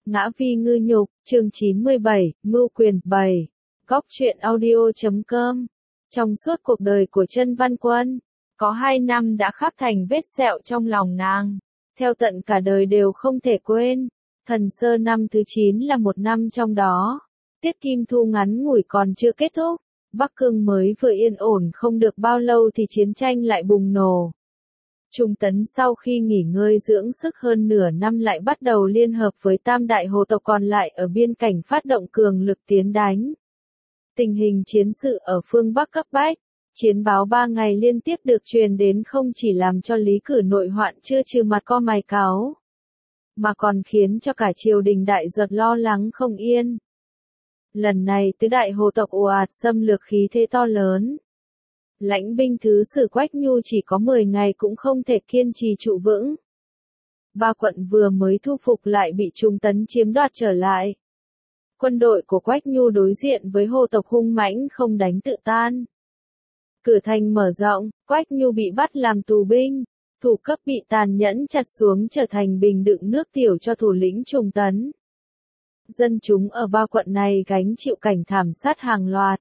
Ngã Vi Ngư Nhục, chương 97, Mưu Quyền 7. Góc truyện audio.com. Trong suốt cuộc đời của Chân Văn Quân, có 2 năm đã khắc thành vết sẹo trong lòng nàng, theo tận cả đời đều không thể quên. Thần Sơ năm thứ 9 là một năm trong đó. Tiết Kim Thu ngắn ngủi còn chưa kết thúc, Bắc Cương mới vừa yên ổn không được bao lâu thì chiến tranh lại bùng nổ. Trung Tấn sau khi nghỉ ngơi dưỡng sức hơn nửa năm lại bắt đầu liên hợp với tam đại hồ tộc còn lại ở biên cảnh phát động cường lực tiến đánh. Tình hình chiến sự ở phương Bắc cấp bách, chiến báo 3 ngày liên tiếp được truyền đến không chỉ làm cho Lý Cử nội hoạn chưa trừ mặt co mày cáu, mà còn khiến cho cả triều đình Đại Duật lo lắng không yên. Lần này tứ đại hồ tộc ồ ạt xâm lược khí thế to lớn. Lãnh binh thứ sử Quách Nhu chỉ có 10 ngày cũng không thể kiên trì trụ vững. 3 quận vừa mới thu phục lại bị Trung Tấn chiếm đoạt trở lại. Quân đội của Quách Nhu đối diện với hồ tộc hung mãnh không đánh tự tan. Cửa thành mở rộng, Quách Nhu bị bắt làm tù binh, thủ cấp bị tàn nhẫn chặt xuống trở thành bình đựng nước tiểu cho thủ lĩnh Trung Tấn. Dân chúng ở 3 quận này gánh chịu cảnh thảm sát hàng loạt.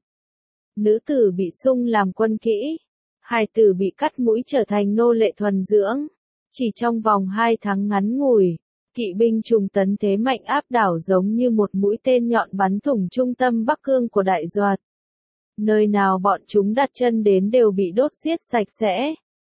Nữ tử bị sung làm quân kỹ, hài tử bị cắt mũi trở thành nô lệ thuần dưỡng. Chỉ trong vòng 2 tháng ngắn ngủi, kỵ binh Trung Tấn thế mạnh áp đảo giống như một mũi tên nhọn bắn thủng trung tâm Bắc Cương của Đại Duật. Nơi nào bọn chúng đặt chân đến đều bị đốt giết sạch sẽ.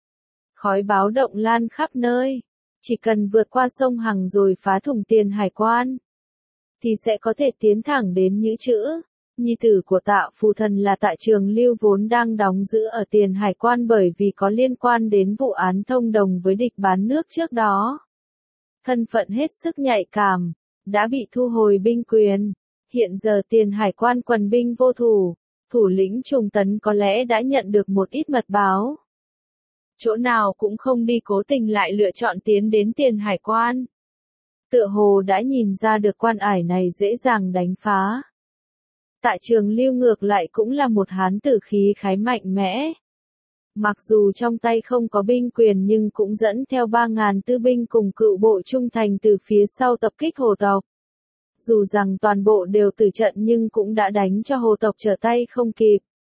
Khói báo động lan khắp nơi, chỉ cần vượt qua sông Hằng rồi phá thủng tiền hải quan, thì sẽ có thể tiến thẳng đến Nhữ Chữ. Nhi tử của Tạ Phù Thần là Tạ Trường Lưu vốn đang đóng giữ ở tiền hải quan bởi vì có liên quan đến vụ án thông đồng với địch bán nước trước đó. Thân phận hết sức nhạy cảm, đã bị thu hồi binh quyền. Hiện giờ tiền hải quan quần binh vô thủ, thủ lĩnh Trung Tấn có lẽ đã nhận được một ít mật báo. Chỗ nào cũng không đi cố tình lại lựa chọn tiến đến tiền hải quan. Tựa hồ đã nhìn ra được quan ải này dễ dàng đánh phá. Tạ Trường Lưu ngược lại cũng là một hán tử khí khái mạnh mẽ. Mặc dù trong tay không có binh quyền nhưng cũng dẫn theo 3.000 tư binh cùng cựu bộ trung thành từ phía sau tập kích hồ tộc. Dù rằng toàn bộ đều tử trận nhưng cũng đã đánh cho hồ tộc trở tay không kịp.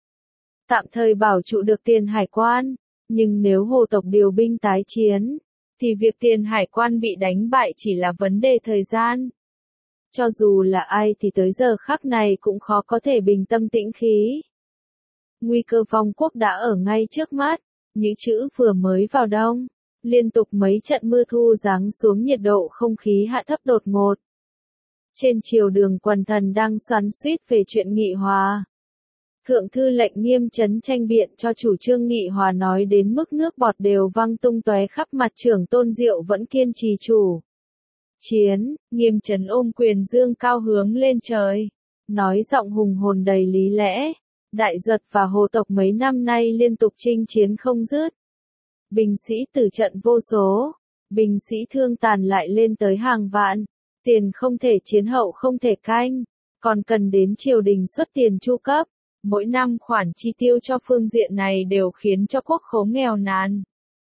Tạm thời bảo trụ được tiền hải quan, nhưng nếu hồ tộc điều binh tái chiến, thì việc tiền hải quan bị đánh bại chỉ là vấn đề thời gian. Cho dù là ai thì tới giờ khắc này cũng khó có thể bình tâm tĩnh khí. Nguy cơ vong quốc đã ở ngay trước mắt, Nhữ Chữ vừa mới vào đông, liên tục mấy trận mưa thu giáng xuống nhiệt độ không khí hạ thấp đột ngột. Trên triều đường quần thần đang xoắn xuýt về chuyện nghị hòa. Thượng thư lệnh Nghiêm Chấn tranh biện cho chủ trương nghị hòa nói đến mức nước bọt đều văng tung tóe khắp mặt. Trưởng Tôn Diệu vẫn kiên trì chủ chiến. Nghiêm Chấn ôm quyền dương cao hướng lên trời, nói giọng hùng hồn đầy lý lẽ. Đại Duật và hồ tộc mấy năm nay liên tục chinh chiến không dứt. Binh sĩ tử trận vô số, binh sĩ thương tàn lại lên tới hàng vạn. Tiền không thể chiến hậu không thể canh, còn cần đến triều đình xuất tiền chu cấp. Mỗi năm khoản chi tiêu cho phương diện này đều khiến cho quốc khố nghèo nàn.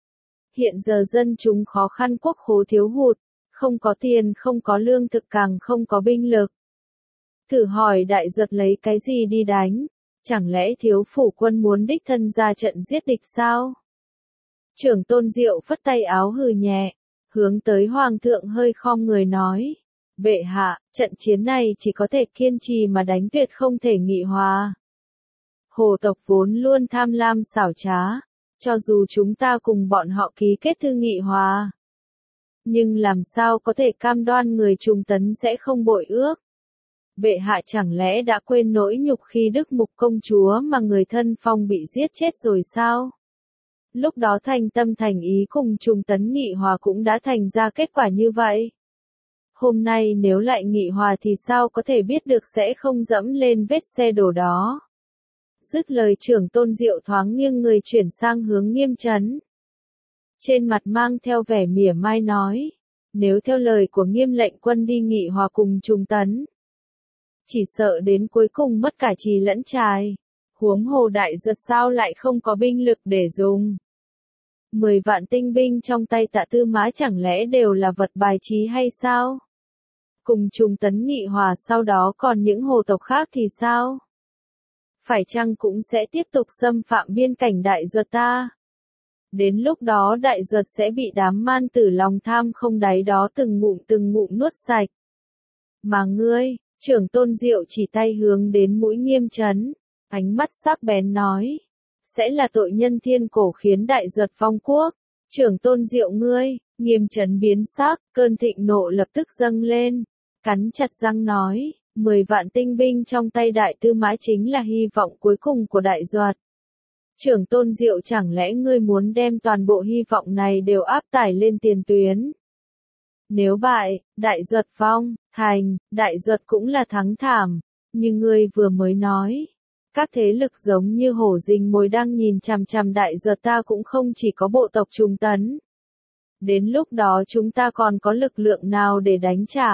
Hiện giờ dân chúng khó khăn, quốc khố thiếu hụt, không có tiền, không có lương thực, càng không có binh lực. Thử hỏi Đại Duật lấy cái gì đi đánh? Chẳng lẽ thiếu phủ quân muốn đích thân ra trận giết địch sao? Trưởng Tôn Diệu phất tay áo hừ nhẹ, hướng tới Hoàng thượng hơi khom người nói. Bệ hạ, trận chiến này chỉ có thể kiên trì mà đánh, tuyệt không thể nghị hòa. Hồ tộc vốn luôn tham lam xảo trá, cho dù chúng ta cùng bọn họ ký kết thư nghị hòa, nhưng làm sao có thể cam đoan người Trung Tấn sẽ không bội ước? Bệ hạ chẳng lẽ đã quên nỗi nhục khi Đức Mục công chúa mà người thân Phong bị giết chết rồi sao? Lúc đó thành tâm thành ý cùng Trung Tấn nghị hòa cũng đã thành ra kết quả như vậy. Hôm nay nếu lại nghị hòa thì sao có thể biết được sẽ không dẫm lên vết xe đổ đó. Dứt lời, Trưởng Tôn Diệu thoáng nghiêng người chuyển sang hướng Nghiêm Chấn. Trên mặt mang theo vẻ mỉa mai nói, nếu theo lời của Nghiêm lệnh quân đi nghị hòa cùng Trung Tấn, chỉ sợ đến cuối cùng mất cả trì lẫn trài. Huống hồ Đại Duật sao lại không có binh lực để dùng? 10 vạn tinh binh trong tay Tạ Tư Mã chẳng lẽ đều là vật bài trí hay sao? Cùng Trung Tấn nghị hòa sau đó còn những hồ tộc khác thì sao? Phải chăng cũng sẽ tiếp tục xâm phạm biên cảnh Đại Duật ta? Đến lúc đó Đại Duật sẽ bị đám man tử lòng tham không đáy đó từng ngụm nuốt sạch. Mà ngươi, Trưởng Tôn Diệu chỉ tay hướng đến mũi Nghiêm Chấn, ánh mắt sắc bén nói, sẽ là tội nhân thiên cổ khiến Đại Duật vong quốc. Trưởng Tôn Diệu ngươi, Nghiêm Chấn biến sắc, cơn thịnh nộ lập tức dâng lên, cắn chặt răng nói, 10 vạn tinh binh trong tay Đại Tư Mã chính là hy vọng cuối cùng của Đại Duật. Trưởng Tôn Diệu chẳng lẽ ngươi muốn đem toàn bộ hy vọng này đều áp tải lên tiền tuyến? Nếu bại, Đại Duật vong, thành, Đại Duật cũng là thắng thảm, như ngươi vừa mới nói. Các thế lực giống như hổ rình mồi đang nhìn chằm chằm Đại Duật ta cũng không chỉ có bộ tộc Trung Tấn. Đến lúc đó chúng ta còn có lực lượng nào để đánh trả?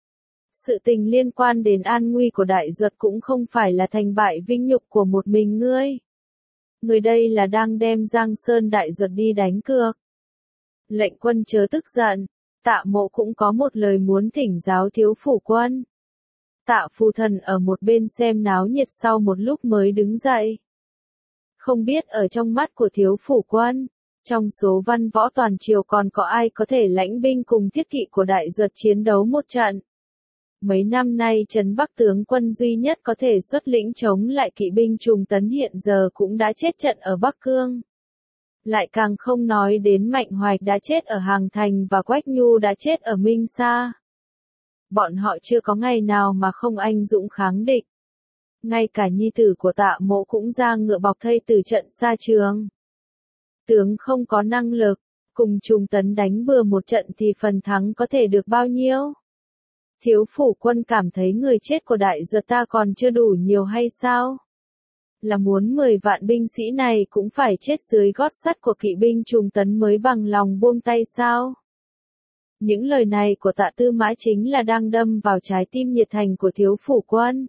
Sự tình liên quan đến an nguy của Đại Duật cũng không phải là thành bại vinh nhục của một mình ngươi. Người đây là đang đem Giang Sơn Đại Duật đi đánh cược. Lệnh quân chớ tức giận, Tạ Mộ cũng có một lời muốn thỉnh giáo thiếu phủ quân. Tạ Phù Thần ở một bên xem náo nhiệt sau một lúc mới đứng dậy. Không biết ở trong mắt của thiếu phủ quân, trong số văn võ toàn triều còn có ai có thể lãnh binh cùng thiết kỵ của Đại Duật chiến đấu một trận. Mấy năm nay Trấn Bắc tướng quân duy nhất có thể xuất lĩnh chống lại kỵ binh Trung Tấn hiện giờ cũng đã chết trận ở Bắc Cương. Lại càng không nói đến Mạnh Hoạch đã chết ở Hàng Thành và Quách Nhu đã chết ở Minh Sa. Bọn họ chưa có ngày nào mà không anh dũng kháng địch. Ngay cả nhi tử của Tạ Mộ cũng ra ngựa bọc thây từ trận xa trường. Tướng không có năng lực, cùng Trung Tấn đánh bừa một trận thì phần thắng có thể được bao nhiêu? Thiếu phủ quân cảm thấy người chết của Đại Duật ta còn chưa đủ nhiều hay sao? Là muốn 10 vạn binh sĩ này cũng phải chết dưới gót sắt của kỵ binh Trung Tấn mới bằng lòng buông tay sao? Những lời này của Tạ Tư Mã chính là đang đâm vào trái tim nhiệt thành của thiếu phủ quân.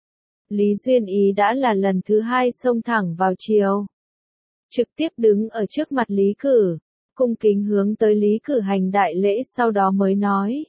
Lý Duyên Ý đã là lần thứ 2 xông thẳng vào triều. Trực tiếp đứng ở trước mặt Lý Cử, cung kính hướng tới Lý Cử hành đại lễ sau đó mới nói.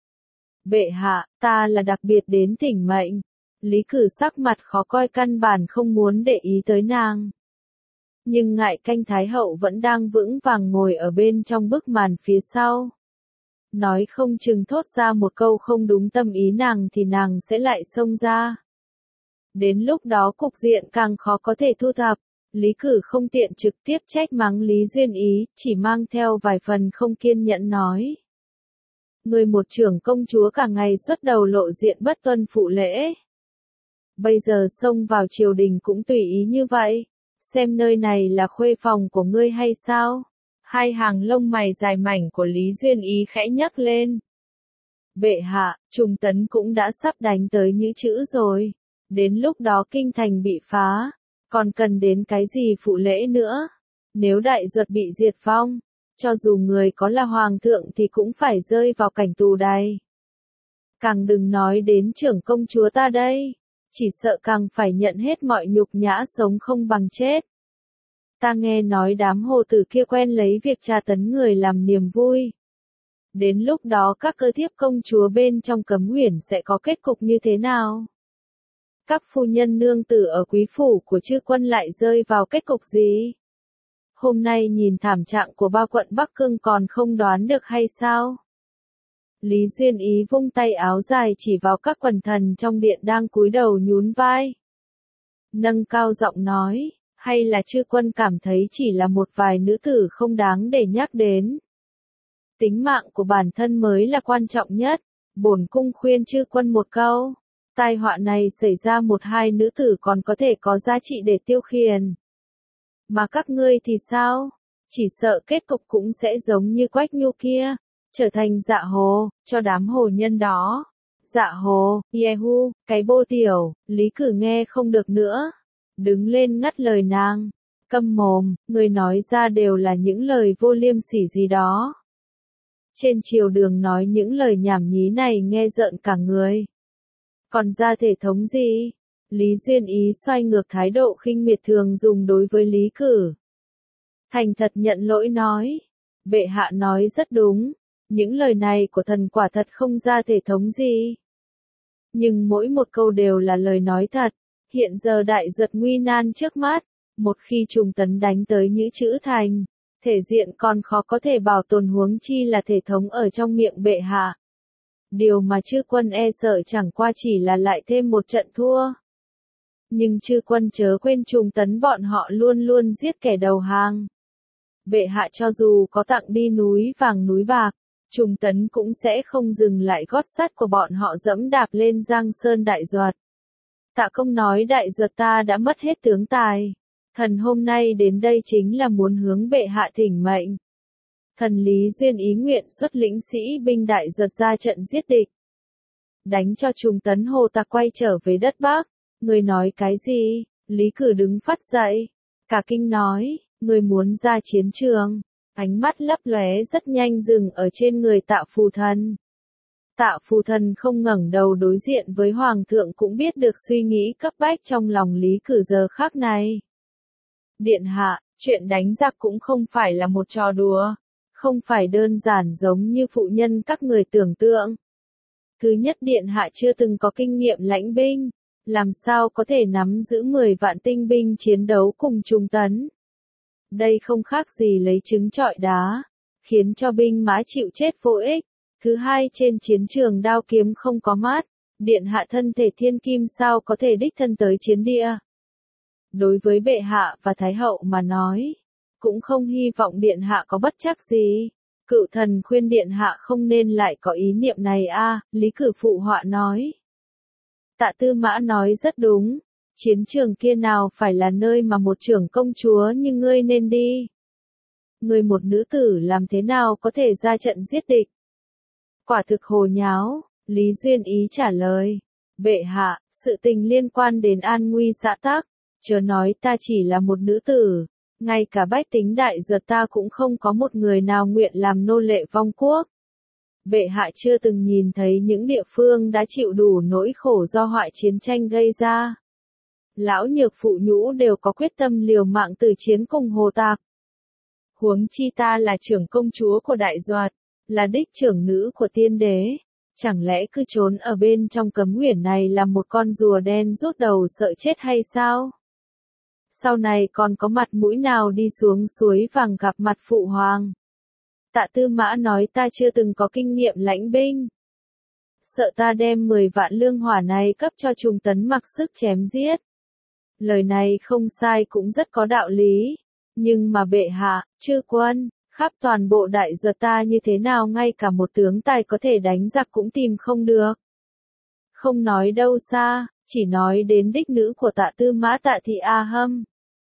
Bệ hạ, ta là đặc biệt đến thỉnh mệnh. Lý Cử sắc mặt khó coi căn bản không muốn để ý tới nàng. Nhưng ngại canh Thái Hậu vẫn đang vững vàng ngồi ở bên trong bức màn phía sau. Nói không chừng thốt ra một câu không đúng tâm ý nàng thì nàng sẽ lại xông ra. Đến lúc đó cục diện càng khó có thể thu thập. Lý Cử không tiện trực tiếp trách mắng Lý Duyên Ý, chỉ mang theo vài phần không kiên nhẫn nói. Người một trưởng công chúa cả ngày xuất đầu lộ diện bất tuân phụ lễ. Bây giờ xông vào triều đình cũng tùy ý như vậy. Xem nơi này là khuê phòng của ngươi hay sao? Hai hàng lông mày dài mảnh của Lý Duyên Ý khẽ nhấc lên. Bệ hạ, Trung Tấn cũng đã sắp đánh tới Nhữ Chữ rồi. Đến lúc đó kinh thành bị phá. Còn cần đến cái gì phụ lễ nữa? Nếu Đại Duật bị diệt vong, cho dù người có là hoàng thượng thì cũng phải rơi vào cảnh tù đày. Càng đừng nói đến trưởng công chúa ta đây, chỉ sợ càng phải nhận hết mọi nhục nhã sống không bằng chết. Ta nghe nói đám hồ tử kia quen lấy việc tra tấn người làm niềm vui. Đến lúc đó các cơ thiếp công chúa bên trong Cấm Uyển sẽ có kết cục như thế nào? Các phu nhân nương tử ở quý phủ của chư quân lại rơi vào kết cục gì? Hôm nay nhìn thảm trạng của ba quận Bắc Cương còn không đoán được hay sao? Lý Duyên Ý vung tay áo dài chỉ vào các quần thần trong điện đang cúi đầu nhún vai. Nâng cao giọng nói, hay là chư quân cảm thấy chỉ là một vài nữ tử không đáng để nhắc đến. Tính mạng của bản thân mới là quan trọng nhất, bổn cung khuyên chư quân một câu. Tai họa này xảy ra một hai nữ tử còn có thể có giá trị để tiêu khiển. Mà các ngươi thì sao? Chỉ sợ kết cục cũng sẽ giống như Quách Nhu kia, trở thành dạ hồ, cho đám hồ nhân đó. Dạ hồ, Yehu, cái bô tiểu, Lý Cử nghe không được nữa. Đứng lên ngắt lời nàng. Câm mồm, người nói ra đều là những lời vô liêm sỉ gì đó. Trên triều đường nói những lời nhảm nhí này nghe rợn cả người. Còn ra thể thống gì? Lý Duyên Ý xoay ngược thái độ khinh miệt thường dùng đối với Lý Cử. Thành thật nhận lỗi nói. Bệ hạ nói rất đúng. Những lời này của thần quả thật không ra thể thống gì. Nhưng mỗi một câu đều là lời nói thật. Hiện giờ đại duật nguy nan trước mắt, một khi Trùng Tấn đánh tới Nhữ Trữ Thành, thể diện còn khó có thể bảo tồn, huống chi là thể thống ở trong miệng bệ hạ. Điều mà chư quân e sợ chẳng qua chỉ là lại thêm một trận thua. Nhưng chư quân chớ quên Trùng Tấn bọn họ luôn luôn giết kẻ đầu hàng. Bệ hạ cho dù có tặng đi núi vàng núi bạc, Trùng Tấn cũng sẽ không dừng lại gót sắt của bọn họ dẫm đạp lên Giang Sơn đại duật. Tạ Công nói đại duật ta đã mất hết tướng tài. Thần hôm nay đến đây chính là muốn hướng bệ hạ thỉnh mệnh. Thần Lý Duyên ý nguyện xuất lĩnh sĩ binh đại duật ra trận giết địch. Đánh cho Trùng Tấn Hồ ta quay trở về đất Bắc. Người nói cái gì? Lý Cử đứng phát dậy. Cả kinh nói, người muốn ra chiến trường. Ánh mắt lấp lóe rất nhanh dừng ở trên người Tạ Phù Thần. Tạ Phù Thần không ngẩng đầu đối diện với Hoàng thượng cũng biết được suy nghĩ cấp bách trong lòng Lý Cử giờ khắc này. Điện hạ, chuyện đánh giặc cũng không phải là một trò đùa, không phải đơn giản giống như phụ nhân các người tưởng tượng. Thứ nhất, điện hạ chưa từng có kinh nghiệm lãnh binh, làm sao có thể nắm giữ 10 vạn tinh binh chiến đấu cùng Trùng Tấn. Đây không khác gì lấy trứng trọi đá, khiến cho binh mã chịu chết vô ích. Thứ hai, trên chiến trường đao kiếm không có mát, điện hạ thân thể thiên kim sao có thể đích thân tới chiến địa. Đối với bệ hạ và thái hậu mà nói, cũng không hy vọng điện hạ có bất trắc gì. Cựu thần khuyên điện hạ không nên lại có ý niệm này a. Lý Cử phụ họa nói. Tạ Tư Mã nói rất đúng, chiến trường kia nào phải là nơi mà một trưởng công chúa như ngươi nên đi. Ngươi một nữ tử làm thế nào có thể ra trận giết địch? Quả thực hồ nháo, Lý Duyên ý trả lời. Bệ hạ, sự tình liên quan đến an nguy xã tắc, chớ nói ta chỉ là một nữ tử, ngay cả bách tính đại duật ta cũng không có một người nào nguyện làm nô lệ vong quốc. Bệ hạ chưa từng nhìn thấy những địa phương đã chịu đủ nỗi khổ do họa chiến tranh gây ra. Lão nhược phụ nhũ đều có quyết tâm liều mạng từ chiến cùng Hồ Tạc. Huống chi ta là trưởng công chúa của đại duật, là đích trưởng nữ của tiên đế. Chẳng lẽ cứ trốn ở bên trong cấm uyển này là một con rùa đen rút đầu sợ chết hay sao? Sau này còn có mặt mũi nào đi xuống suối vàng gặp mặt phụ hoàng? Tạ Tư Mã nói ta chưa từng có kinh nghiệm lãnh binh. Sợ ta đem 10 vạn lương hỏa này cấp cho Trùng Tấn mặc sức chém giết. Lời này không sai cũng rất có đạo lý. Nhưng mà bệ hạ, chư quân, khắp toàn bộ đại duật ta như thế nào ngay cả một tướng tài có thể đánh giặc cũng tìm không được. Không nói đâu xa, chỉ nói đến đích nữ của Tạ Tư Mã Tạ Thị A Hâm.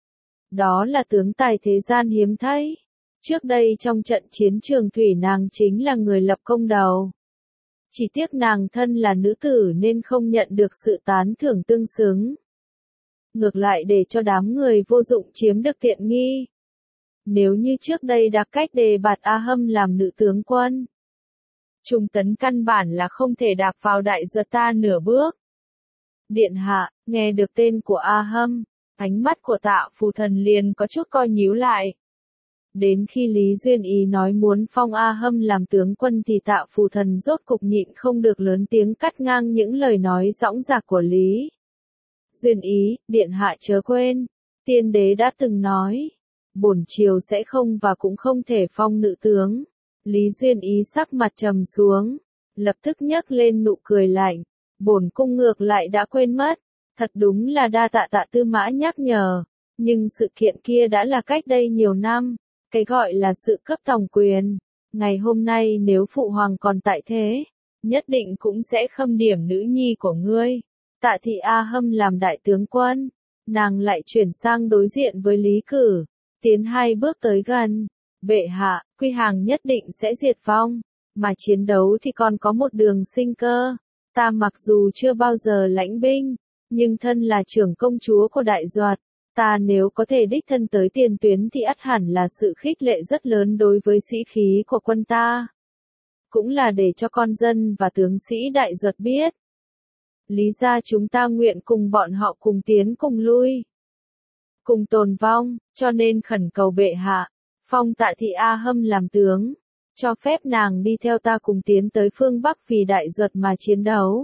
Đó là tướng tài thế gian hiếm thấy. Trước đây trong trận chiến trường thủy nàng chính là người lập công đầu. Chỉ tiếc nàng thân là nữ tử nên không nhận được sự tán thưởng tương xứng. Ngược lại để cho đám người vô dụng chiếm được tiện nghi. Nếu như trước đây đã cách đề bạt A Hâm làm nữ tướng quân, Trùng Tấn căn bản là không thể đạp vào đại duật ta nửa bước. Điện hạ, nghe được tên của A Hâm, ánh mắt của Tạ Phù Thần liền có chút co nhíu lại. Đến khi Lý Duyên ý nói muốn phong A Hâm làm tướng quân thì Tạ Phù Thần rốt cục nhịn không được lớn tiếng cắt ngang những lời nói dõng dạc của Lý Duyên ý. Điện hạ chớ quên, tiên đế đã từng nói, bổn triều sẽ không và cũng không thể phong nữ tướng. Lý Duyên ý sắc mặt trầm xuống, lập tức nhấc lên nụ cười lạnh. Bổn cung ngược lại đã quên mất, thật đúng là đa tạ Tạ Tư Mã nhắc nhở, nhưng sự kiện kia đã là cách đây nhiều năm. Cái gọi là sự cấp tổng quyền, ngày hôm nay nếu phụ hoàng còn tại thế, nhất định cũng sẽ khâm điểm nữ nhi của ngươi. Tạ Thị A Hâm làm đại tướng quân, nàng lại chuyển sang đối diện với Lý Cử, tiến 2 bước tới gần. Bệ hạ, quy hàng nhất định sẽ diệt vong, mà chiến đấu thì còn có một đường sinh cơ. Ta mặc dù chưa bao giờ lãnh binh, nhưng thân là trưởng công chúa của đại duật. Ta nếu có thể đích thân tới tiền tuyến thì ắt hẳn là sự khích lệ rất lớn đối với sĩ khí của quân ta. Cũng là để cho con dân và tướng sĩ đại duật biết. Lý ra chúng ta nguyện cùng bọn họ cùng tiến cùng lui. Cùng tồn vong, cho nên khẩn cầu bệ hạ, phong Tạ Thị A Hâm làm tướng. cho phép nàng đi theo ta cùng tiến tới phương Bắc vì đại duật mà chiến đấu.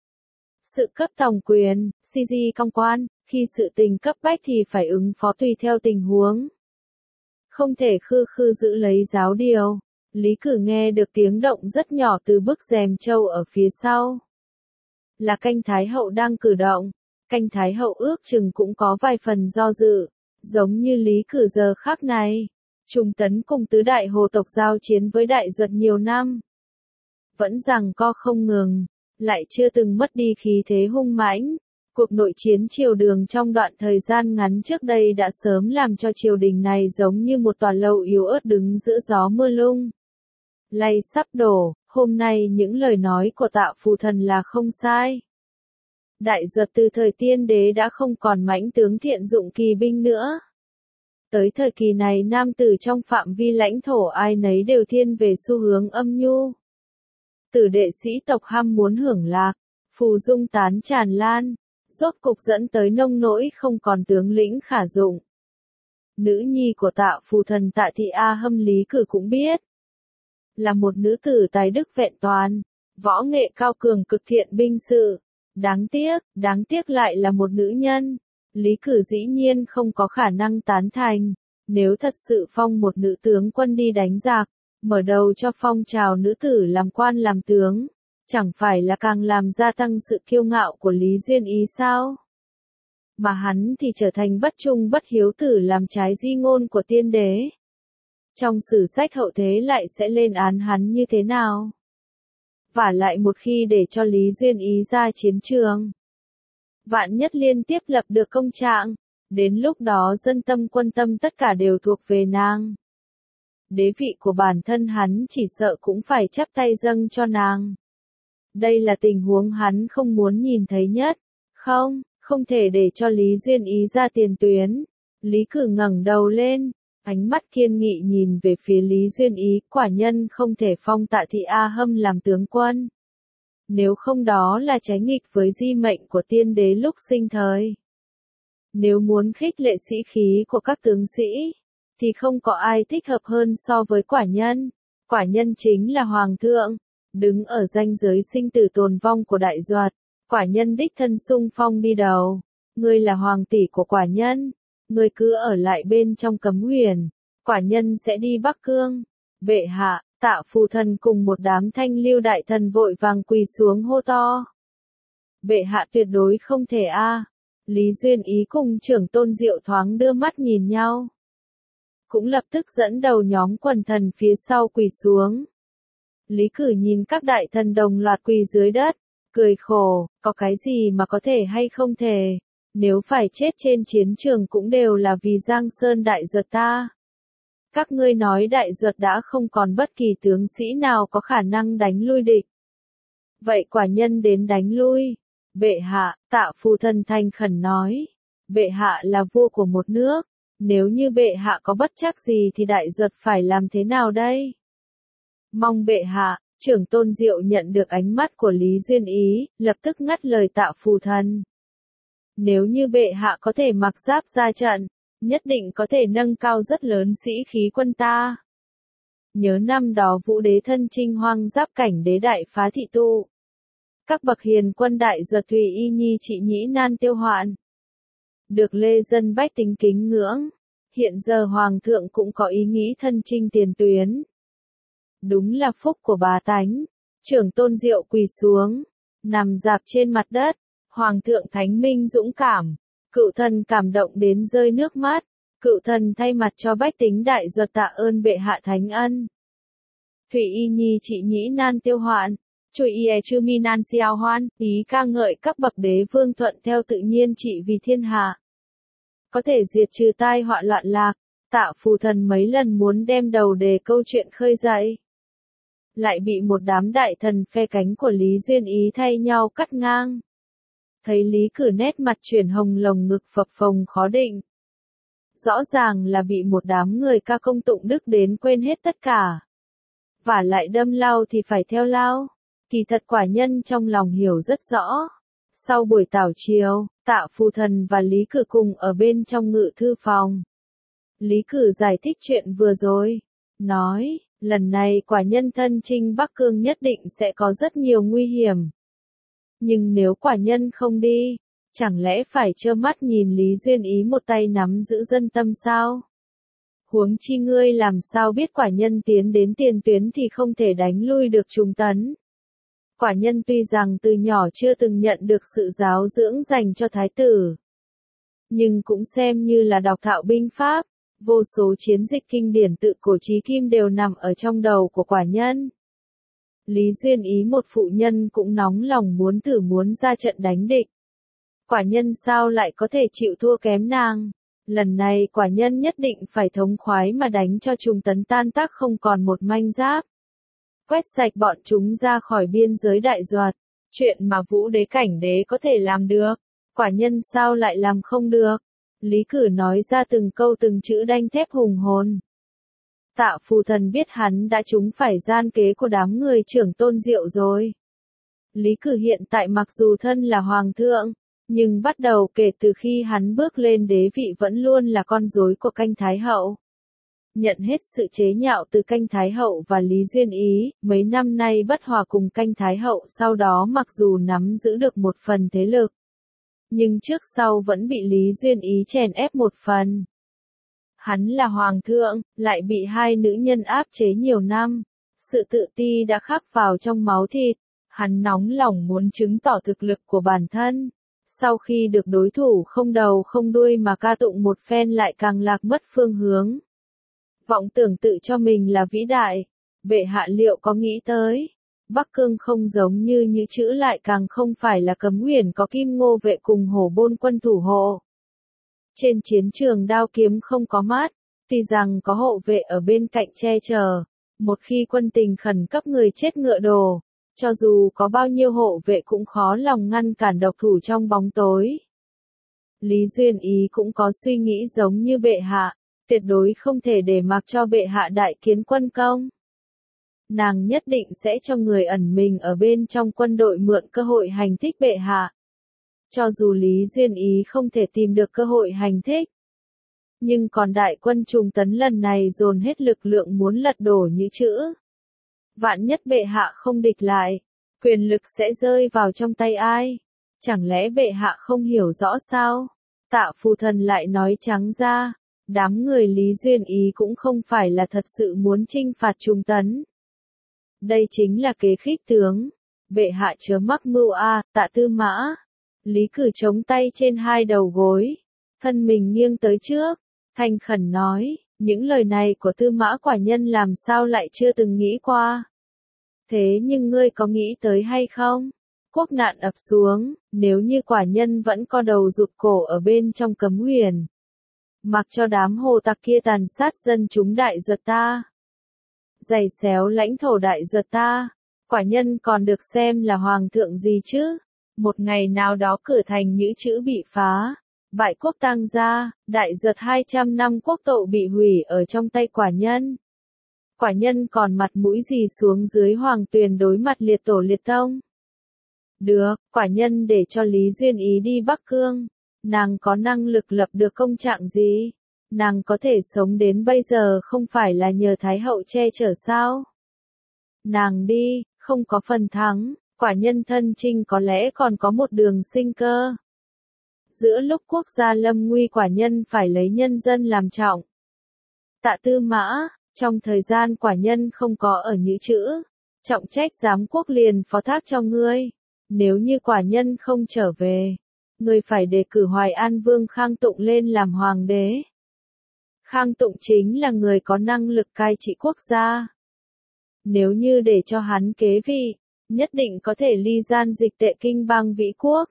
Sự cấp tổng quyền, CG công quan, khi sự tình cấp bách thì phải ứng phó tùy theo tình huống. Không thể khư khư giữ lấy giáo điều. Lý Cử nghe được tiếng động rất nhỏ từ bức rèm trâu ở phía sau. Là Canh Thái Hậu đang cử động. Canh Thái Hậu ước chừng cũng có vài phần do dự, giống như Lý Cử giờ khắc này. Trùng Tấn cùng tứ đại hồ tộc giao chiến với đại duật nhiều năm. Vẫn giằng co không ngừng, lại chưa từng mất đi khí thế hung mãnh. Cuộc nội chiến triều Đường trong đoạn thời gian ngắn trước đây đã sớm làm cho triều đình này giống như một tòa lâu yếu ớt đứng giữa gió mưa lung. Lay sắp đổ, hôm nay những lời nói của Tạo Phù Thần là không sai. Đại duật từ thời Tiên Đế đã không còn mãnh tướng thiện dụng kỳ binh nữa. Tới thời kỳ này nam tử trong phạm vi lãnh thổ ai nấy đều thiên về xu hướng âm nhu. Tử đệ sĩ tộc ham muốn hưởng lạc, phù dung tán tràn lan, rốt cục dẫn tới nông nỗi không còn tướng lĩnh khả dụng. Nữ nhi của Tạo Phù Thần Tạ Thị A Hâm Lý Cử cũng biết. Là một nữ tử tài đức vẹn toàn, võ nghệ cao cường cực thiện binh sự. Đáng tiếc lại là một nữ nhân. Lý Cử dĩ nhiên không có khả năng tán thành. Nếu thật sự phong một nữ tướng quân đi đánh giặc, mở đầu cho phong trào nữ tử làm quan làm tướng, chẳng phải là càng làm gia tăng sự kiêu ngạo của Lý Duyên Ý sao? Mà hắn thì trở thành bất trung bất hiếu tử làm trái di ngôn của Tiên Đế. Trong sử sách hậu thế lại sẽ lên án hắn như thế nào? Vả lại một khi để cho Lý Duyên Ý ra chiến trường, vạn nhất liên tiếp lập được công trạng, đến lúc đó dân tâm quân tâm tất cả đều thuộc về nàng. Đế vị của bản thân hắn chỉ sợ cũng phải chắp tay dâng cho nàng. Đây là tình huống hắn không muốn nhìn thấy nhất. Không thể để cho Lý Duyên Ý ra tiền tuyến. Lý Cử ngẩng đầu lên, ánh mắt kiên nghị nhìn về phía Lý Duyên Ý, quả nhân không thể phong Tạ Thị A Hâm làm tướng quân. Nếu không đó là trái nghịch với di mệnh của Tiên Đế lúc sinh thời. Nếu muốn khích lệ sĩ khí của các tướng sĩ, thì không có ai thích hợp hơn so với quả nhân. Quả nhân chính là Hoàng thượng, đứng ở ranh giới sinh tử tồn vong của đại duật. Quả nhân đích thân xung phong đi đầu. Ngươi là hoàng tỷ của quả nhân. Ngươi cứ ở lại bên trong Cấm Huyền. Quả nhân sẽ đi Bắc Cương. Bệ hạ, Tạo Phù Thần cùng một đám thanh lưu đại thần vội vàng quỳ xuống hô to. Bệ hạ tuyệt đối không thể a. Lý Duyên Ý cùng Trưởng Tôn Diệu thoáng đưa mắt nhìn nhau. Cũng lập tức dẫn đầu nhóm quần thần phía sau quỳ xuống. Lý Cử nhìn các đại thần đồng loạt quỳ dưới đất, cười khổ, có cái gì mà có thể hay không thể, nếu phải chết trên chiến trường cũng đều là vì Giang Sơn đại duật ta. Các ngươi nói đại duật đã không còn bất kỳ tướng sĩ nào có khả năng đánh lui địch. Vậy quả nhân đến đánh lui. Bệ hạ, Tạo Phù Thần thành khẩn nói. Bệ hạ là vua của một nước. Nếu như bệ hạ có bất trắc gì thì đại duật phải làm thế nào đây? Mong bệ hạ. Trưởng Tôn Diệu nhận được ánh mắt của Lý Duyên Ý, lập tức ngắt lời Tạo Phù Thần. Nếu như bệ hạ có thể mặc giáp ra trận, nhất định có thể nâng cao rất lớn sĩ khí quân ta. Nhớ năm đó Vũ Đế thân chinh hoang giáp cảnh đế đại phá thị tụ. Các bậc hiền quân đại duật Thùy Y Nhi trị nhĩ nan tiêu hoạn. Được lê dân bách tính kính ngưỡng. Hiện giờ Hoàng thượng cũng có ý nghĩ thân chinh tiền tuyến. Đúng là phúc của bá tánh. Trưởng Tôn Diệu quỳ xuống, nằm rạp trên mặt đất. Hoàng thượng thánh minh dũng cảm. Cựu thần cảm động đến rơi nước mắt. Cựu thần thay mặt cho bách tính đại duật tạ ơn bệ hạ thánh ân. Thủy Y Nhi trị nhĩ nan tiêu hoạn. Chùi y chư mi nan xiao hoan, ý ca ngợi các bậc đế vương thuận theo tự nhiên trị vì thiên hạ. Có thể diệt trừ tai họa loạn lạc. Tạo Phù Thần mấy lần muốn đem đầu đề câu chuyện khơi dậy. Lại bị một đám đại thần phe cánh của Lý Duyên Ý thay nhau cắt ngang. Thấy Lý Cử nét mặt chuyển hồng lồng ngực phập phồng khó định. Rõ ràng là bị một đám người ca công tụng đức đến quên hết tất cả. Vả lại đâm lao thì phải theo lao. Kỳ thật quả nhân trong lòng hiểu rất rõ. Sau buổi tảo chiều, Tạo Phù Thần và Lý Cử cùng ở bên trong ngự thư phòng. Lý Cử giải thích chuyện vừa rồi. Nói, lần này quả nhân thân chinh Bắc Cương nhất định sẽ có rất nhiều nguy hiểm. Nhưng nếu quả nhân không đi, chẳng lẽ phải trơ mắt nhìn Lý Duyên Ý một tay nắm giữ dân tâm sao? Huống chi ngươi làm sao biết quả nhân tiến đến tiền tuyến thì không thể đánh lui được Trung Tấn. Quả nhân tuy rằng từ nhỏ chưa từng nhận được sự giáo dưỡng dành cho thái tử, nhưng cũng xem như là đọc thạo binh pháp, vô số chiến dịch kinh điển tự cổ chí kim đều nằm ở trong đầu của quả nhân. Lý Duyên Ý một phụ nhân cũng nóng lòng muốn ra trận đánh địch. Quả nhân sao lại có thể chịu thua kém nàng? Lần này quả nhân nhất định phải thống khoái mà đánh cho Trung Tấn tan tác không còn một manh giáp. Quét sạch bọn chúng ra khỏi biên giới Đại Duật. Chuyện mà Vũ Đế Cảnh Đế có thể làm được, quả nhân sao lại làm không được? Lý Cử nói ra từng câu từng chữ đanh thép hùng hồn. Tạ Phù Thần biết hắn đã trúng phải gian kế của đám người trưởng Tôn Diệu rồi. Lý Cử hiện tại mặc dù thân là hoàng thượng, nhưng bắt đầu kể từ khi hắn bước lên đế vị vẫn luôn là con rối của Canh Thái Hậu. Nhận hết sự chế nhạo từ Canh Thái Hậu và Lý Duyên Ý, mấy năm nay bất hòa cùng Canh Thái Hậu sau đó mặc dù nắm giữ được một phần thế lực, nhưng trước sau vẫn bị Lý Duyên Ý chèn ép một phần. Hắn là hoàng thượng, lại bị hai nữ nhân áp chế nhiều năm, sự tự ti đã khắc vào trong máu thịt, hắn nóng lòng muốn chứng tỏ thực lực của bản thân. Sau khi được đối thủ không đầu không đuôi mà ca tụng một phen lại càng lạc mất phương hướng. Vọng tưởng tự cho mình là vĩ đại, bệ hạ liệu có nghĩ tới, Bắc Cương không giống như Nhữ Chữ lại càng không phải là Cấm Uyển có Kim Ngô vệ cùng Hổ Bôn quân thủ hộ. Trên chiến trường đao kiếm không có mát, tuy rằng có hộ vệ ở bên cạnh che chở, một khi quân tình khẩn cấp người chết ngựa đổ, cho dù có bao nhiêu hộ vệ cũng khó lòng ngăn cản độc thủ trong bóng tối. Lý Duyên Ý cũng có suy nghĩ giống như bệ hạ, tuyệt đối không thể để mặc cho bệ hạ đại kiến quân công. Nàng nhất định sẽ cho người ẩn mình ở bên trong quân đội mượn cơ hội hành thích bệ hạ. Cho dù Lý Duyên Ý không thể tìm được cơ hội hành thích, nhưng còn đại quân Trung Tấn lần này dồn hết lực lượng muốn lật đổ Nhữ Chữ. Vạn nhất bệ hạ không địch lại, quyền lực sẽ rơi vào trong tay ai? Chẳng lẽ bệ hạ không hiểu rõ sao? Tạ Phù Thần lại nói trắng ra, đám người Lý Duyên Ý cũng không phải là thật sự muốn chinh phạt Trung Tấn. Đây chính là kế khích tướng. Bệ hạ chớ mắc mưu a, Tạ Tư Mã. Lý Cử chống tay trên hai đầu gối, thân mình nghiêng tới trước, thành khẩn nói, những lời này của Tư Mã quả nhân làm sao lại chưa từng nghĩ qua. Thế nhưng ngươi có nghĩ tới hay không? Quốc nạn ập xuống, nếu như quả nhân vẫn co đầu rụt cổ ở bên trong Cấm Uyển, mặc cho đám hồ tặc kia tàn sát dân chúng Đại Duật ta, giày xéo lãnh thổ Đại Duật ta, quả nhân còn được xem là hoàng thượng gì chứ? Một ngày nào đó cửa thành Nhữ Chữ bị phá, bại quốc tang gia, Đại Duật 200 năm quốc tộ bị hủy ở trong tay quả nhân. Quả nhân còn mặt mũi gì xuống dưới hoàng tuyền đối mặt liệt tổ liệt tông? Được, quả nhân để cho Lý Duyên Ý đi Bắc Cương. Nàng có năng lực lập được công trạng gì? Nàng có thể sống đến bây giờ không phải là nhờ Thái Hậu che chở sao? Nàng đi, không có phần thắng, quả nhân thân chinh có lẽ còn có một đường sinh cơ. Giữa lúc quốc gia lâm nguy quả nhân phải lấy nhân dân làm trọng. Tạ Tư Mã, trong thời gian quả nhân không có ở Nhữ Chữ, trọng trách giám quốc liền phó thác cho ngươi. Nếu như quả nhân không trở về, ngươi phải đề cử Hoài An Vương Khang Tụng lên làm hoàng đế. Khang Tụng chính là người có năng lực cai trị quốc gia. Nếu như để cho hắn kế vị, nhất định có thể ly gian dịch tệ kinh bang vĩ quốc.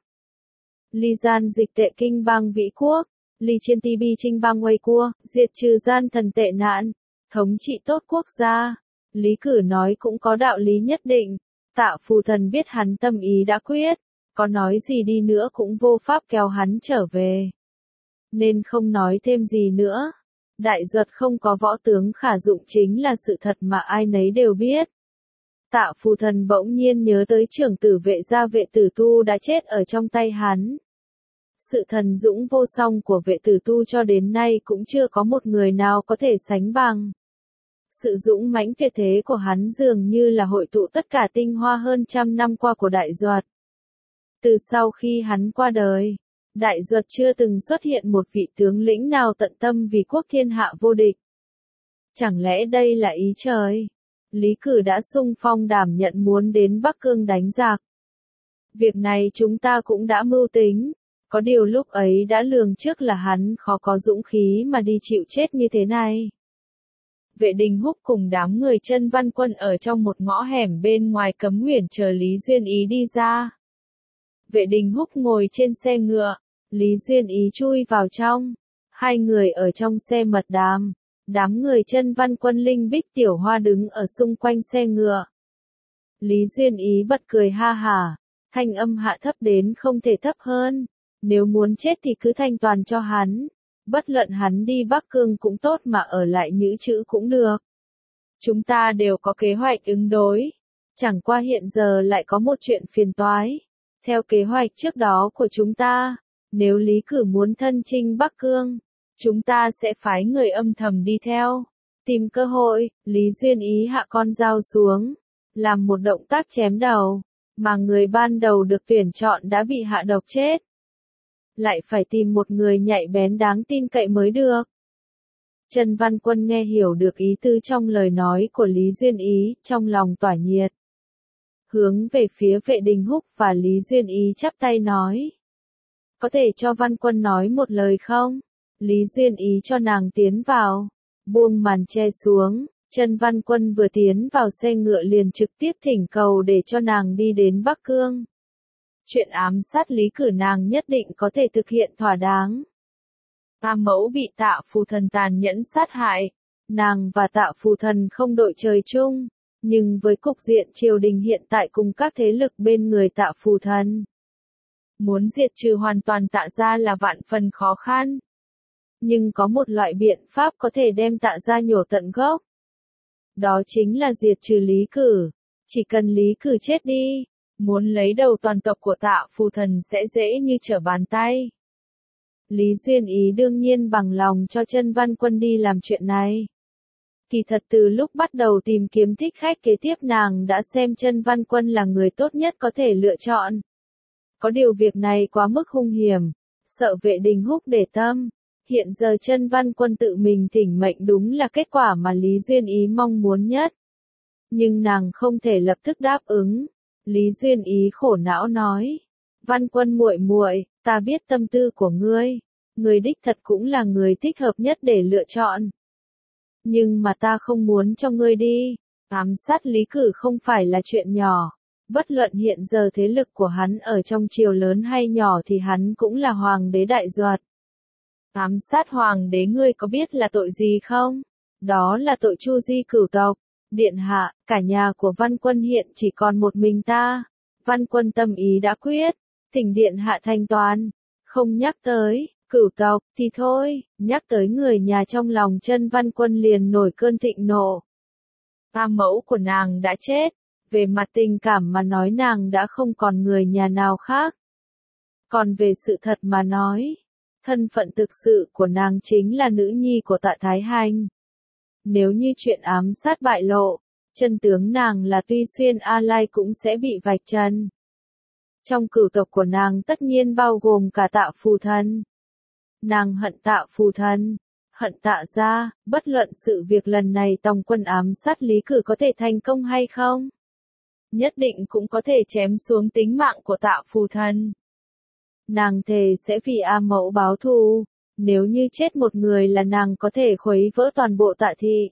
Ly gian dịch tệ kinh bang vĩ quốc, ly chiên ti bi trinh bang quay cua, diệt trừ gian thần tệ nạn, thống trị tốt quốc gia. Lý Cử nói cũng có đạo lý nhất định. Tạ Phù Thần biết hắn tâm ý đã quyết, có nói gì đi nữa cũng vô pháp kéo hắn trở về. Nên không nói thêm gì nữa. Đại Duật không có võ tướng khả dụng chính là sự thật mà ai nấy đều biết. Tạ Phù Thần bỗng nhiên nhớ tới trưởng tử Vệ gia Vệ Tử Tu đã chết ở trong tay hắn. Sự thần dũng vô song của Vệ Tử Tu cho đến nay cũng chưa có một người nào có thể sánh bằng. Sự dũng mãnh tuyệt thế của hắn dường như là hội tụ tất cả tinh hoa hơn trăm năm qua của Đại Duật. Từ sau khi hắn qua đời, Đại Duật chưa từng xuất hiện một vị tướng lĩnh nào tận tâm vì quốc thiên hạ vô địch. Chẳng lẽ đây là ý trời? Lý Cử đã xung phong đảm nhận muốn đến Bắc Cương đánh giặc. Việc này chúng ta cũng đã mưu tính, có điều lúc ấy đã lường trước là hắn khó có dũng khí mà đi chịu chết như thế này. Vệ Đình Húc cùng đám người Chân Văn Quân ở trong một ngõ hẻm bên ngoài Cấm Uyển chờ Lý Duyên Ý đi ra. Vệ Đình Húc ngồi trên xe ngựa, Lý Duyên Ý chui vào trong. Hai người ở trong xe mật đàm, đám người Chân Văn Quân Linh Bích Tiểu Hoa đứng ở xung quanh xe ngựa. Lý Duyên Ý bật cười ha hả, thanh âm hạ thấp đến không thể thấp hơn. Nếu muốn chết thì cứ thanh toàn cho hắn. Bất luận hắn đi Bắc Cương cũng tốt mà ở lại Nhữ Chữ cũng được. Chúng ta đều có kế hoạch ứng đối. Chẳng qua hiện giờ lại có một chuyện phiền toái. Theo kế hoạch trước đó của chúng ta, nếu Lý Cử muốn thân chinh Bắc Cương, chúng ta sẽ phái người âm thầm đi theo. Tìm cơ hội, Lý Duyên Ý hạ con dao xuống, làm một động tác chém đầu, mà người ban đầu được tuyển chọn đã bị hạ độc chết. Lại phải tìm một người nhạy bén đáng tin cậy mới được. Chân Văn Quân nghe hiểu được ý tứ trong lời nói của Lý Duyên Ý, trong lòng tỏa nhiệt. Hướng về phía Vệ Đình Húc và Lý Duyên Ý chắp tay nói. Có thể cho Văn Quân nói một lời không? Lý Duyên Ý cho nàng tiến vào, buông màn che xuống. Chân Văn Quân vừa tiến vào xe ngựa liền trực tiếp thỉnh cầu để cho nàng đi đến Bắc Cương. Chuyện ám sát Lý Cử nàng nhất định có thể thực hiện thỏa đáng. A Mẫu bị Tạ Phù Thần tàn nhẫn sát hại. Nàng và Tạ Phù Thần không đội trời chung, nhưng với cục diện triều đình hiện tại cùng các thế lực bên người Tạ Phù Thần, muốn diệt trừ hoàn toàn Tạ gia là vạn phần khó khăn. Nhưng có một loại biện pháp có thể đem Tạ gia nhổ tận gốc. Đó chính là diệt trừ Lý Cử. Chỉ cần Lý Cử chết đi, muốn lấy đầu toàn tộc của Tạ Phù Thần sẽ dễ như trở bàn tay. Lý Duyên Ý đương nhiên bằng lòng cho Chân Văn Quân đi làm chuyện này. Kỳ thật từ lúc bắt đầu tìm kiếm thích khách kế tiếp nàng đã xem Chân Văn Quân là người tốt nhất có thể lựa chọn. Có điều việc này quá mức hung hiểm, sợ Vệ Đình Húc để tâm. Hiện giờ Chân Văn Quân tự mình thỉnh mệnh đúng là kết quả mà Lý Duyên Ý mong muốn nhất. Nhưng nàng không thể lập tức đáp ứng. Lý Duyên Ý khổ não nói. Văn Quân muội muội, ta biết tâm tư của ngươi. Ngươi đích thật cũng là người thích hợp nhất để lựa chọn. Nhưng mà ta không muốn cho ngươi đi. Ám sát Lý Cử không phải là chuyện nhỏ. Bất luận hiện giờ thế lực của hắn ở trong triều lớn hay nhỏ thì hắn cũng là hoàng đế Đại Duật. Ám sát hoàng đế ngươi có biết là tội gì không? Đó là tội tru di cửu tộc. Điện hạ, cả nhà của Văn Quân hiện chỉ còn một mình ta. Văn Quân tâm ý đã quyết, thỉnh điện hạ thanh toán. Không nhắc tới cửu tộc thì thôi, nhắc tới người nhà trong lòng Chân Văn Quân liền nổi cơn thịnh nộ. A Mẫu của nàng đã chết, về mặt tình cảm mà nói nàng đã không còn người nhà nào khác. Còn về sự thật mà nói, thân phận thực sự của nàng chính là nữ nhi của Tạ Thái Hành. Nếu như chuyện ám sát bại lộ, chân tướng nàng là Tuy Xuyên A Lai cũng sẽ bị vạch trần. Trong cửu tộc của nàng tất nhiên bao gồm cả Tạ Phù Thần. Nàng hận Tạ Phù Thần, hận Tạ gia, bất luận sự việc lần này Tòng Quân ám sát Lý Cử có thể thành công hay không, nhất định cũng có thể chém xuống tính mạng của Tạ Phù Thần. Nàng thề sẽ vì A Mẫu báo thù. Nếu như chết một người là nàng có thể khuấy vỡ toàn bộ Tạ thị.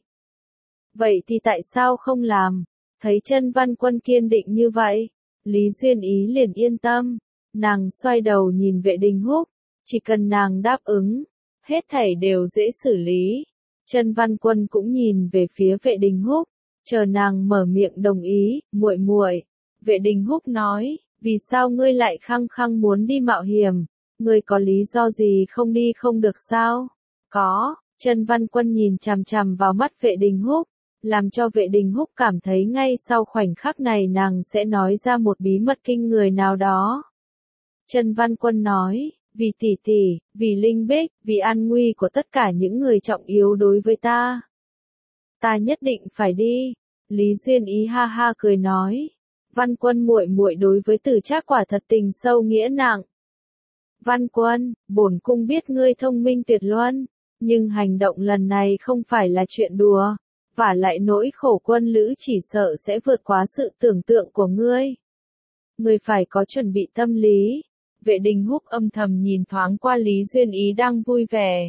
Vậy thì tại sao không làm? Thấy Chân Văn Quân kiên định như vậy, Lý Duyên Ý liền yên tâm. Nàng xoay đầu nhìn Vệ Đình Húc, chỉ cần nàng đáp ứng, hết thảy đều dễ xử lý. Chân Văn Quân cũng nhìn về phía Vệ Đình Húc, chờ nàng mở miệng đồng ý. Muội muội. Vệ Đình Húc nói, vì sao ngươi lại khăng khăng muốn đi mạo hiểm? Ngươi có lý do gì không đi không được sao? Có. Chân Văn Quân nhìn chằm chằm vào mắt Vệ Đình Húc, làm cho Vệ Đình Húc cảm thấy ngay sau khoảnh khắc này nàng sẽ nói ra một bí mật kinh người nào đó. Chân Văn Quân nói, vì tỷ tỷ, vì Linh Bích, vì an nguy của tất cả những người trọng yếu đối với ta. Ta nhất định phải đi. Lý Duyên Ý ha ha cười nói. Văn Quân muội muội đối với Từ Trác quả thật tình sâu nghĩa nặng. Văn Quân, bổn cung biết ngươi thông minh tuyệt luân, nhưng hành động lần này không phải là chuyện đùa, vả lại nỗi khổ quân lữ chỉ sợ sẽ vượt quá sự tưởng tượng của ngươi. Ngươi phải có chuẩn bị tâm lý. Vệ Đình Húc âm thầm nhìn thoáng qua Lý Duyên Ý đang vui vẻ.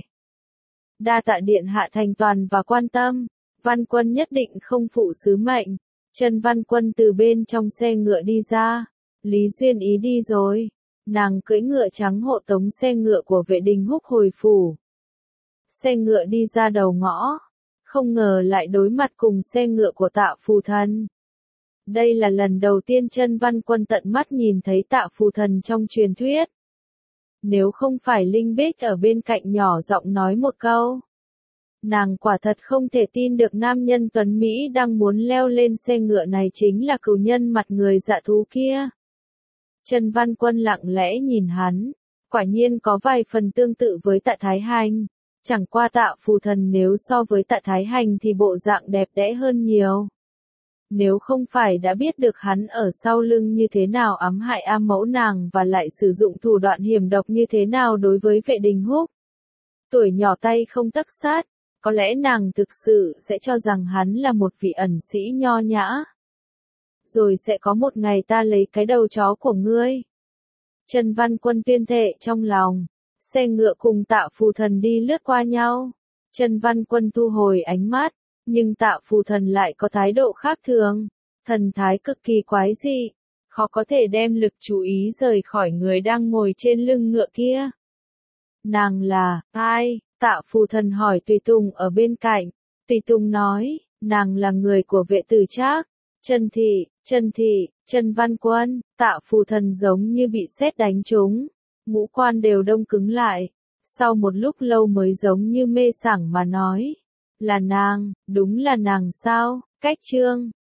Đa tạ điện hạ thành toàn và quan tâm, Văn Quân nhất định không phụ sứ mệnh. Trần Văn Quân từ bên trong xe ngựa đi ra. Lý Duyên Ý đi rồi. Nàng cưỡi ngựa trắng hộ tống xe ngựa của Vệ Đình Húc hồi phủ. Xe ngựa đi ra đầu ngõ. Không ngờ lại đối mặt cùng xe ngựa của Tạ Phù Thần. Đây là lần đầu tiên Trần Văn Quân tận mắt nhìn thấy Tạ Phù Thần trong truyền thuyết. Nếu không phải Linh Bích ở bên cạnh nhỏ giọng nói một câu. Nàng quả thật không thể tin được nam nhân tuấn Mỹ đang muốn leo lên xe ngựa này chính là cừu nhân mặt người dạ thú kia. Trần Văn Quân lặng lẽ nhìn hắn, quả nhiên có vài phần tương tự với Tạ Thái Hành. Chẳng qua Tạ Phù Thần nếu so với Tạ Thái Hành thì bộ dạng đẹp đẽ hơn nhiều. Nếu không phải đã biết được hắn ở sau lưng như thế nào ám hại A Mẫu nàng và lại sử dụng thủ đoạn hiểm độc như thế nào đối với Vệ Đình Húc. Tuổi nhỏ tay không tấc sắt, có lẽ nàng thực sự sẽ cho rằng hắn là một vị ẩn sĩ nho nhã. Rồi sẽ có một ngày ta lấy cái đầu chó của ngươi. Trần Văn Quân tuyên thệ trong lòng. Xe ngựa cùng Tạ Phù Thần đi lướt qua nhau. Trần Văn Quân thu hồi ánh mắt, nhưng Tạ Phù Thần lại có thái độ khác thường. Thần thái cực kỳ quái dị, khó có thể đem lực chú ý rời khỏi người đang ngồi trên lưng ngựa kia. Nàng là ai? Tạ Phù Thần hỏi Tùy Tùng ở bên cạnh. Tùy Tùng nói, nàng là người của Vệ Tử Trác. Trần Thị, Trần Văn Quân. Tạ Phù Thần giống như bị sét đánh trúng, ngũ quan đều đông cứng lại. Sau một lúc lâu mới giống như mê sảng mà nói, là nàng, đúng là nàng sao? Cách chương